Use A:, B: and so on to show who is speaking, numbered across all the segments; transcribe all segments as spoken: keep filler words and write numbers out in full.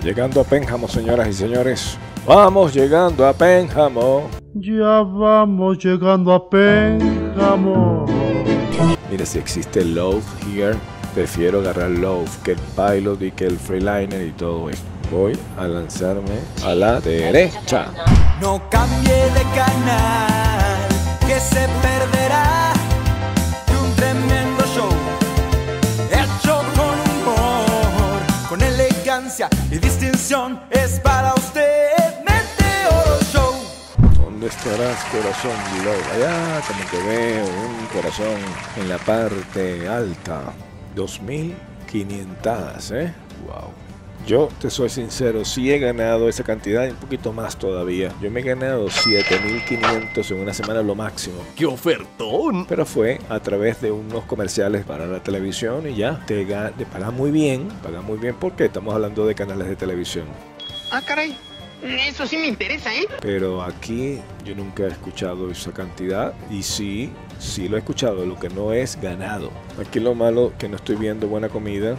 A: Llegando a Pénjamo, señoras y señores. Vamos llegando a Pénjamo.
B: Ya vamos llegando a Pénjamo.
A: Mira, si existe Love here, prefiero agarrar Love que el Pilot y que el Freeliner y todo esto. Voy a lanzarme a la derecha.
C: No cambie de canal, que se perderá de un tremendo show, hecho con humor, con elegancia y distinción. Es para usted Meteoro Show.
A: ¿Dónde estarás, corazón Love? Allá como que veo un corazón en la parte alta. dos mil quinientas, ¿eh? Wow. Yo te soy sincero, sí he ganado esa cantidad y un poquito más todavía. Yo me he ganado siete mil quinientos en una semana lo máximo.
D: ¡Qué ofertón!
A: Pero fue a través de unos comerciales para la televisión y ya. Te, te pagan muy bien, pagan muy bien porque estamos hablando de canales de televisión.
E: Ah, caray. Eso sí me interesa, ¿eh?
A: Pero aquí yo nunca he escuchado esa cantidad y sí, sí lo he escuchado, lo que no es ganado. Aquí lo malo que no estoy viendo buena comida.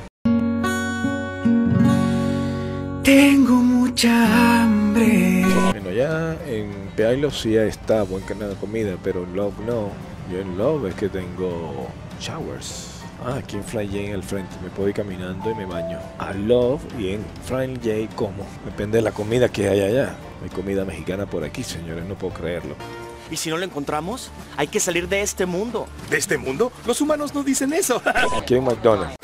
C: Tengo mucha hambre.
A: Bueno, ya en Pilot sí está buen canal de comida, pero en Love no. Yo en Love es que tengo showers. Ah, aquí en Fly J en el frente, me puedo ir caminando y me baño. A Love y en Fly J como. Depende de la comida que hay allá. Hay comida mexicana por aquí, señores, no puedo creerlo.
D: ¿Y si no lo encontramos? Hay que salir de este mundo.
F: ¿De este mundo? Los humanos no dicen eso.
A: Aquí en McDonald's.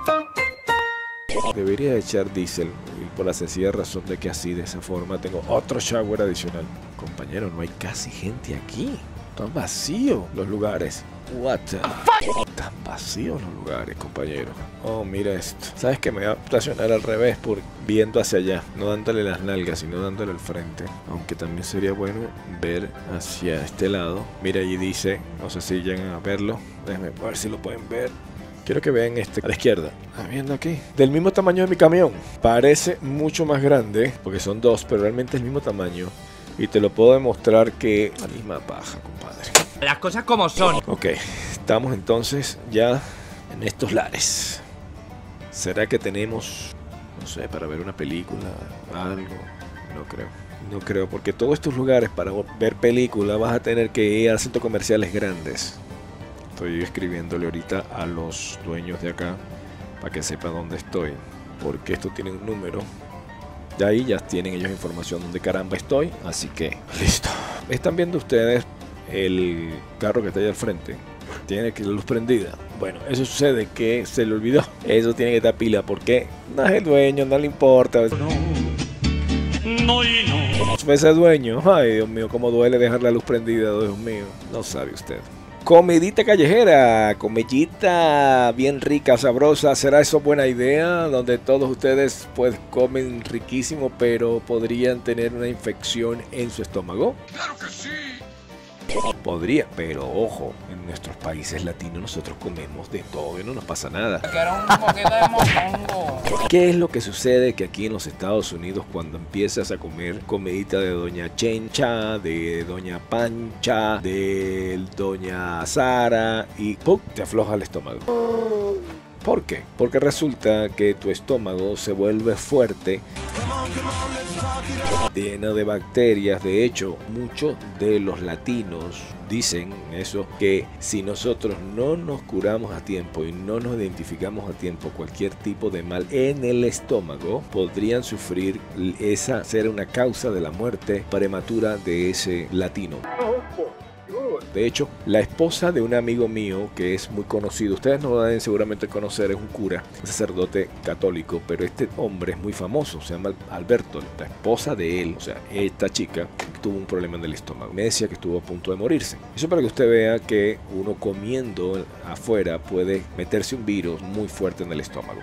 A: Debería echar diésel y por la sencilla razón de que así de esa forma tengo otro shower adicional. Compañero, no hay casi gente aquí. Están vacíos los lugares. What the fuck? Están vacíos los lugares, compañero. Oh, mira esto. ¿Sabes que me voy a estacionar al revés por viendo hacia allá? No dándole las nalgas, sino dándole al frente. Aunque también sería bueno ver hacia este lado. Mira, allí dice, no sé si llegan a verlo. Déjenme ver si lo pueden ver. Quiero que vean este a la izquierda. ¿Están viendo aquí? Del mismo tamaño de mi camión. Parece mucho más grande, porque son dos, pero realmente es el mismo tamaño. Y te lo puedo demostrar que la misma paja, compadre.
D: Las cosas como son.
A: Ok, estamos entonces ya en estos lares. ¿Será que tenemos, no sé, para ver una película, algo? No creo. No creo, porque todos estos lugares para ver películas vas a tener que ir a centros comerciales grandes. Estoy escribiéndole ahorita a los dueños de acá para que sepan dónde estoy, porque esto tiene un número. De ahí ya tienen ellos información donde caramba estoy, así que listo. Están viendo ustedes el carro que está ahí al frente. Tiene que la luz prendida. Bueno, eso sucede que se le olvidó. Eso tiene que estar pila porque no es el dueño, no le importa. No, no y no. Ese dueño, ay Dios mío, cómo duele dejar la luz prendida, Dios mío. No sabe usted. Comidita callejera, comidita bien rica, sabrosa. ¿Será eso buena idea? Donde todos ustedes pues comen riquísimo, pero podrían tener una infección en su estómago. ¡Claro que sí! Podría, pero ojo, en nuestros países latinos nosotros comemos de todo y no nos pasa nada. ¿Qué es lo que sucede? Que aquí en los Estados Unidos cuando empiezas a comer comidita de Doña Chencha, de Doña Pancha, de Doña Sara y ¡pum!, te afloja el estómago. ¿Por qué? Porque resulta que tu estómago se vuelve fuerte, lleno de bacterias. De hecho, muchos de los latinos dicen eso, que si nosotros no nos curamos a tiempo y no nos identificamos a tiempo cualquier tipo de mal en el estómago, podrían sufrir esa, ser una causa de la muerte prematura de ese latino. De hecho, la esposa de un amigo mío que es muy conocido, ustedes no lo deben seguramente conocer, es un cura, un sacerdote católico, pero este hombre es muy famoso, se llama Alberto. La esposa de él, o sea, esta chica, tuvo un problema en el estómago. Me decía que estuvo a punto de morirse. Eso para que usted vea que uno comiendo afuera puede meterse un virus muy fuerte en el estómago.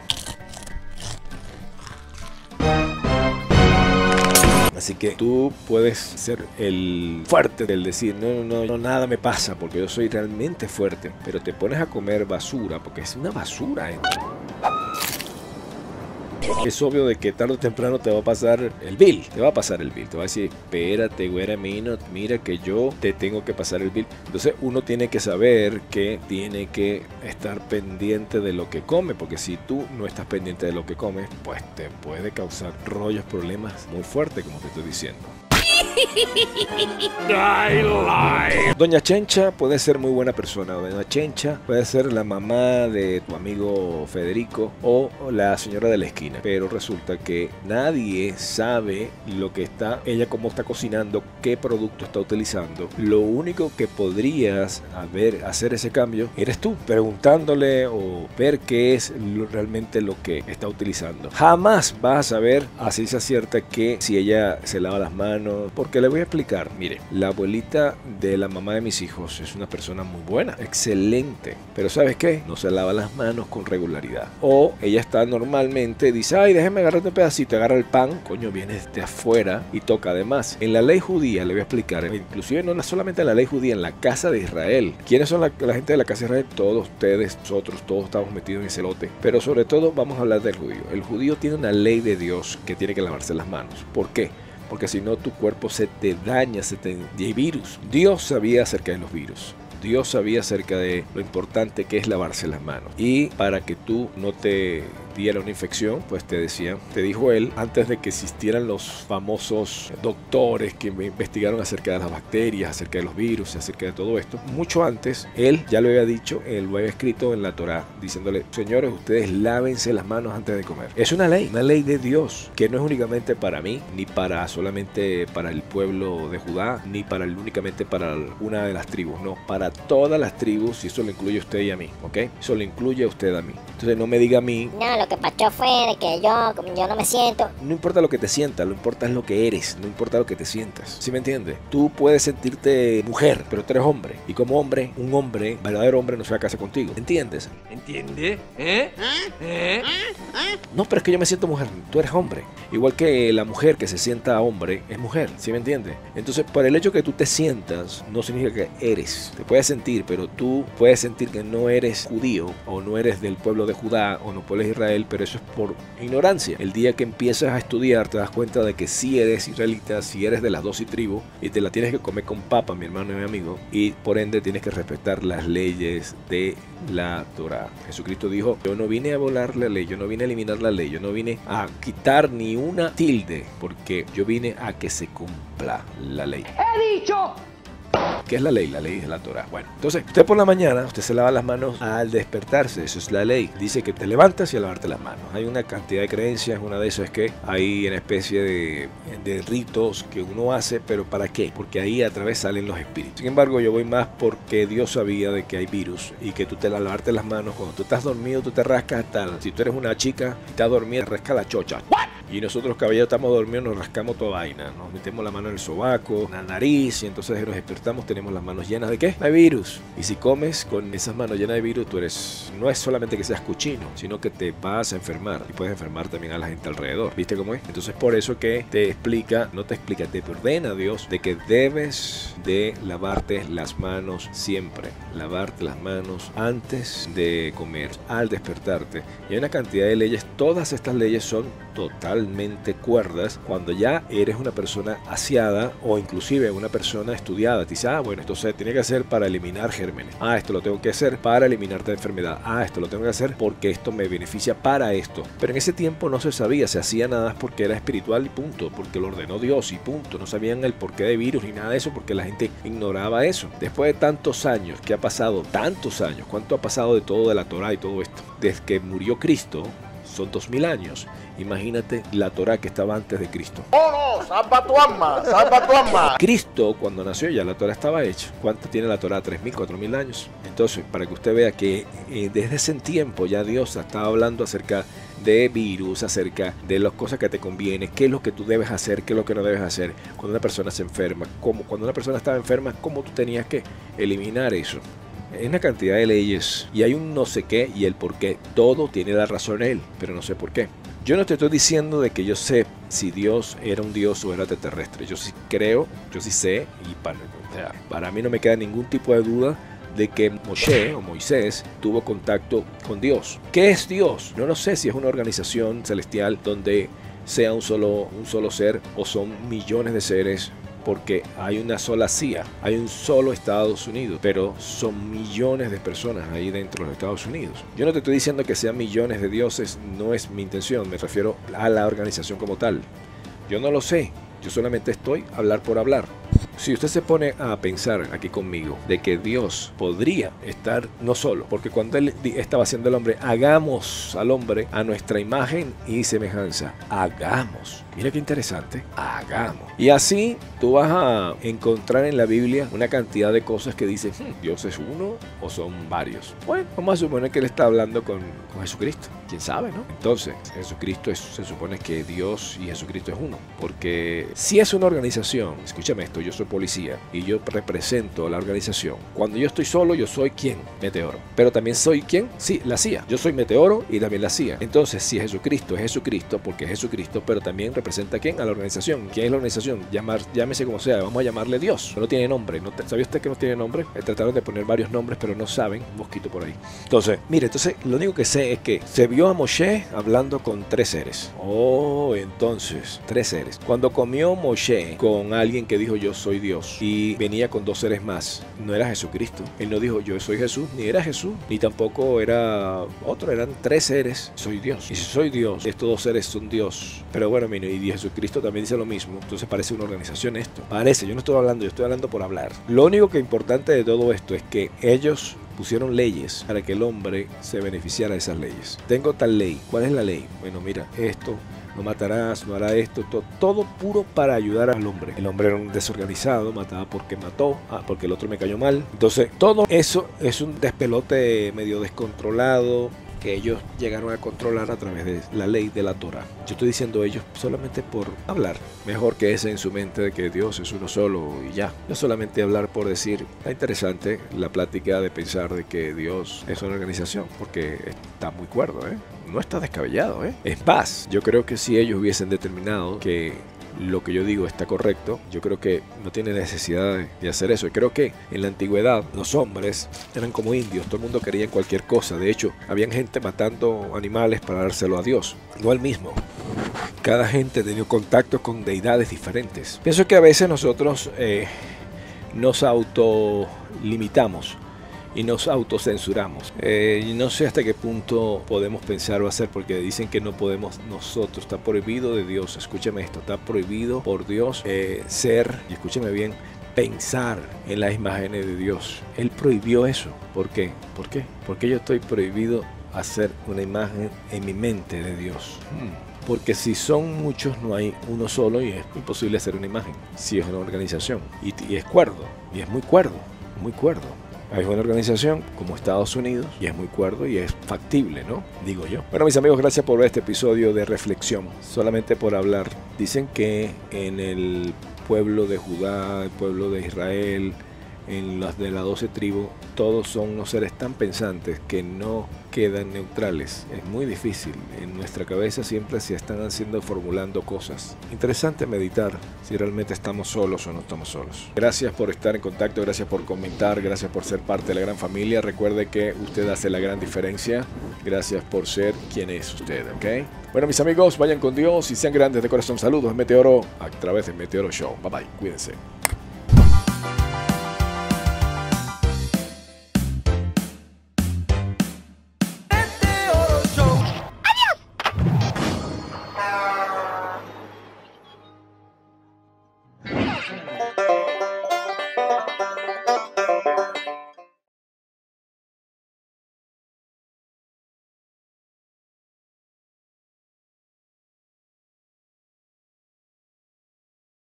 A: Así que tú puedes ser el fuerte del decir, no, no, no, nada me pasa porque yo soy realmente fuerte. Pero te pones a comer basura, porque es una basura, ¿eh? Es obvio de que tarde o temprano te va a pasar el bill, te va a pasar el bill, te va a decir, espérate, güera, mino, mira que yo te tengo que pasar el bill. Entonces uno tiene que saber que tiene que estar pendiente de lo que come, porque si tú no estás pendiente de lo que comes, pues te puede causar rollos, problemas muy fuertes, como te estoy diciendo. Doña Chencha puede ser muy buena persona. Doña Chencha puede ser la mamá de tu amigo Federico o la señora de la esquina, pero resulta que nadie sabe lo que está, ella cómo está cocinando, qué producto está utilizando. Lo único que podrías haber, hacer ese cambio eres tú, preguntándole o ver qué es lo, realmente lo que está utilizando. Jamás vas a saber a ciencia cierta que si ella se lava las manos, porque le voy a explicar. Mire, la abuelita de la mamá de mis hijos es una persona muy buena, excelente, pero ¿sabes qué? No se lava las manos con regularidad. O ella está normalmente, dice, ay, déjeme agarrarte un pedacito, agarra el pan, coño, viene de afuera y toca. Además, en la ley judía, le voy a explicar, inclusive no solamente en la ley judía, en la casa de Israel. ¿Quiénes son la, la gente de la casa de Israel? Todos ustedes, nosotros, todos estamos metidos en ese lote. Pero sobre todo vamos a hablar del judío. El judío tiene una ley de Dios que tiene que lavarse las manos. ¿Por qué? Porque si no tu cuerpo se te daña, se te... y hay virus. Dios sabía acerca de los virus. Dios sabía acerca de lo importante que es lavarse las manos. Y para que tú no te diera una infección, pues te decía, te dijo él, antes de que existieran los famosos doctores que me investigaron acerca de las bacterias, acerca de los virus, acerca de todo esto, mucho antes, él ya lo había dicho, él lo había escrito en la Torá, diciéndole, señores, ustedes lávense las manos antes de comer. Es una ley, una ley de Dios, que no es únicamente para mí, ni para solamente para el pueblo de Judá, ni para únicamente para una de las tribus, no, para todas las tribus, y eso lo incluye a usted y a mí, ¿ok? Eso lo incluye a usted y a mí. Entonces no me diga a mí,
G: no, lo que pasó fue de que yo, yo no me siento.
A: No importa lo que te sientas, lo importa es lo que eres, no importa lo que te sientas. ¿Sí me entiendes? Tú puedes sentirte mujer, pero tú eres hombre. Y como hombre, un hombre, verdadero hombre, no se va a casar contigo. ¿Entiendes?
C: ¿Entiende? ¿Eh? ¿Eh?
A: No, pero es que yo me siento mujer, tú eres hombre. Igual que la mujer que se sienta hombre es mujer, ¿sí me entiendes? Entonces, por el hecho que tú te sientas, no significa que eres. Te puedes sentir, pero tú puedes sentir que no eres judío, o no eres del pueblo de Judá, o no pueblo de Israel, pero eso es por ignorancia. El día que empiezas a estudiar, te das cuenta de que sí eres israelita, si sí eres de las doce tribus, y te la tienes que comer con papa, mi hermano y mi amigo, y por ende tienes que respetar las leyes de la Torá. Jesucristo dijo, yo no vine a volar la ley, yo no vine a eliminar la ley, yo no vine a quitar ni una tilde, porque yo vine a que se cumpla la ley.
E: ¡He dicho!
A: ¿Qué es la ley? La ley es la Torá. Bueno, entonces, usted por la mañana, usted se lava las manos al despertarse. Eso es la ley. Dice que te levantas y a lavarte las manos. Hay una cantidad de creencias. Una de esas es que hay una especie de, de ritos que uno hace, pero ¿para qué? Porque ahí a través salen los espíritus. Sin embargo, yo voy más porque Dios sabía de que hay virus y que tú te la lavarte las manos. Cuando tú estás dormido, tú te rascas hasta... Si tú eres una chica y estás dormida, te rascas la chocha. ¿What? Y nosotros los caballeros estamos dormidos, nos rascamos toda vaina. Nos metemos la mano en el sobaco, en la nariz, y entonces nos despertamos, tenemos las manos llenas de ¿qué? De virus. Y si comes con esas manos llenas de virus, tú eres, no es solamente que seas cochino, sino que te vas a enfermar. Y puedes enfermar también a la gente alrededor. ¿Viste cómo es? Entonces por eso que te explica, no te explica, te ordena Dios de que debes de lavarte las manos siempre. Lavarte las manos antes de comer, al despertarte. Y hay una cantidad de leyes, todas estas leyes son totalmente cuerdas cuando ya eres una persona aseada o inclusive una persona estudiada. Te dice, ah, bueno, esto se tiene que hacer para eliminar gérmenes. Ah, esto lo tengo que hacer para eliminar esta enfermedad. Ah, esto lo tengo que hacer porque esto me beneficia para esto. Pero en ese tiempo no se sabía, se hacía nada más porque era espiritual y punto, porque lo ordenó Dios y punto. No sabían el porqué de virus ni nada de eso porque la gente ignoraba eso. Después de tantos años, que ha pasado tantos años, ¿cuánto ha pasado de todo de la Torá y todo esto? Desde que murió Cristo, son dos mil años. Imagínate la Torá que estaba antes de Cristo.
H: ¡Oh, no! ¡Salva tu alma! ¡Salva tu alma!
A: Cristo, cuando nació, ya la Torá estaba hecha. ¿Cuánto tiene la Torá? ¿tres mil, cuatro mil años? Entonces, para que usted vea que eh, desde ese tiempo ya Dios estaba hablando acerca de virus, acerca de las cosas que te conviene, qué es lo que tú debes hacer, qué es lo que no debes hacer. Cuando una persona se enferma, cómo, cuando una persona estaba enferma, cómo tú tenías que eliminar eso. Hay una cantidad de leyes y hay un no sé qué y el por qué. Todo tiene la razón él, pero no sé por qué. Yo no te estoy diciendo de que yo sé si Dios era un Dios o era extraterrestre. Yo sí creo, yo sí sé y para, o sea, para mí no me queda ningún tipo de duda de que Moshe o Moisés tuvo contacto con Dios. ¿Qué es Dios? No lo sé si es una organización celestial donde sea un solo, un solo ser o son millones de seres, porque hay una sola C I A, hay un solo Estados Unidos, pero son millones de personas ahí dentro de los Estados Unidos. Yo no te estoy diciendo que sean millones de dioses, no es mi intención, me refiero a la organización como tal. Yo no lo sé, yo solamente estoy a hablar por hablar. Si usted se pone a pensar aquí conmigo de que Dios podría estar no solo, porque cuando Él estaba haciendo el hombre, hagamos al hombre a nuestra imagen y semejanza. Hagamos. Mira qué interesante. Hagamos. Y así tú vas a encontrar en la Biblia una cantidad de cosas que dicen, hm, Dios es uno o son varios. Bueno, vamos a suponer que Él está hablando con, con Jesucristo. ¿Quién sabe, no? Entonces, Jesucristo es, se supone que Dios y Jesucristo es uno. Porque si es una organización, escúchame esto, yo soy policía y yo represento a la organización. Cuando yo estoy solo, yo soy ¿quién? Meteoro. Pero también soy ¿quién? Sí, la C I A. Yo soy Meteoro y también la C I A. Entonces, si Jesucristo es Jesucristo, porque es Jesucristo, pero también representa ¿a quién? A la organización. ¿Quién es la organización? Llamar, llámese como sea, vamos a llamarle Dios. No tiene nombre. ¿No te, ¿Sabía usted que no tiene nombre? Trataron de poner varios nombres, pero no saben. Un mosquito por ahí. Entonces, mire, entonces, lo único que sé es que se vio a Moshe hablando con tres seres. Oh, entonces, tres seres. Cuando comió Moshe con alguien que dijo yo soy Dios y venía con dos seres más, no era Jesucristo. Él no dijo yo soy Jesús, ni era Jesús, ni tampoco era otro, eran tres seres, soy Dios. Y si soy Dios, estos dos seres son Dios. Pero bueno, mire, y Jesucristo también dice lo mismo, entonces parece una organización esto. Parece, yo no estoy hablando, yo estoy hablando por hablar. Lo único que es importante de todo esto es que ellos pusieron leyes para que el hombre se beneficiara de esas leyes. Tengo tal ley, ¿cuál es la ley? Bueno, mira, esto, no matarás, no hará esto, todo, todo puro para ayudar al hombre. El hombre era un desorganizado, mataba porque mató, ah, porque el otro me cayó mal. Entonces, todo eso es un despelote medio descontrolado que ellos llegaron a controlar a través de la ley de la Torah. Yo estoy diciendo ellos solamente por hablar. Mejor que ese en su mente de que Dios es uno solo y ya. No solamente hablar por decir. Está interesante la plática de pensar de que Dios es una organización, porque está muy cuerdo, ¿eh? No está descabellado, ¿eh? Es más, yo creo que si ellos hubiesen determinado que lo que yo digo está correcto, yo creo que no tiene necesidad de hacer eso. Y creo que en la antigüedad los hombres eran como indios, todo el mundo quería cualquier cosa. De hecho, había gente matando animales para dárselo a Dios. Igual mismo, cada gente tenía contacto con deidades diferentes. Pienso que a veces nosotros eh, nos autolimitamos y nos autocensuramos. Eh, no sé hasta qué punto podemos pensar o hacer, porque dicen que no podemos nosotros, está prohibido de Dios, escúcheme esto, está prohibido por Dios eh, ser, y escúcheme bien, pensar en las imágenes de Dios. Él prohibió eso. ¿Por qué? ¿Por qué? Porque yo estoy prohibido hacer una imagen en mi mente de Dios. Hmm. Porque si son muchos, no hay uno solo y es imposible hacer una imagen. Si es una organización. Y, y es cuerdo, y es muy cuerdo, muy cuerdo. Hay una organización como Estados Unidos y es muy cuerdo y es factible, ¿no? Digo yo. Bueno, mis amigos, gracias por ver este episodio de reflexión. Solamente por hablar. Dicen que en el pueblo de Judá, el pueblo de Israel, en las de las doce tribus, todos son unos seres tan pensantes que no quedan neutrales. Es muy difícil. En nuestra cabeza siempre se están haciendo, formulando cosas. Interesante meditar si realmente estamos solos o no estamos solos. Gracias por estar en contacto, gracias por comentar, gracias por ser parte de la gran familia. Recuerde que usted hace la gran diferencia. Gracias por ser quien es usted, ¿ok? Bueno, mis amigos, vayan con Dios y sean grandes de corazón. Saludos, Meteoro, a través de Meteoro Show. Bye bye, cuídense.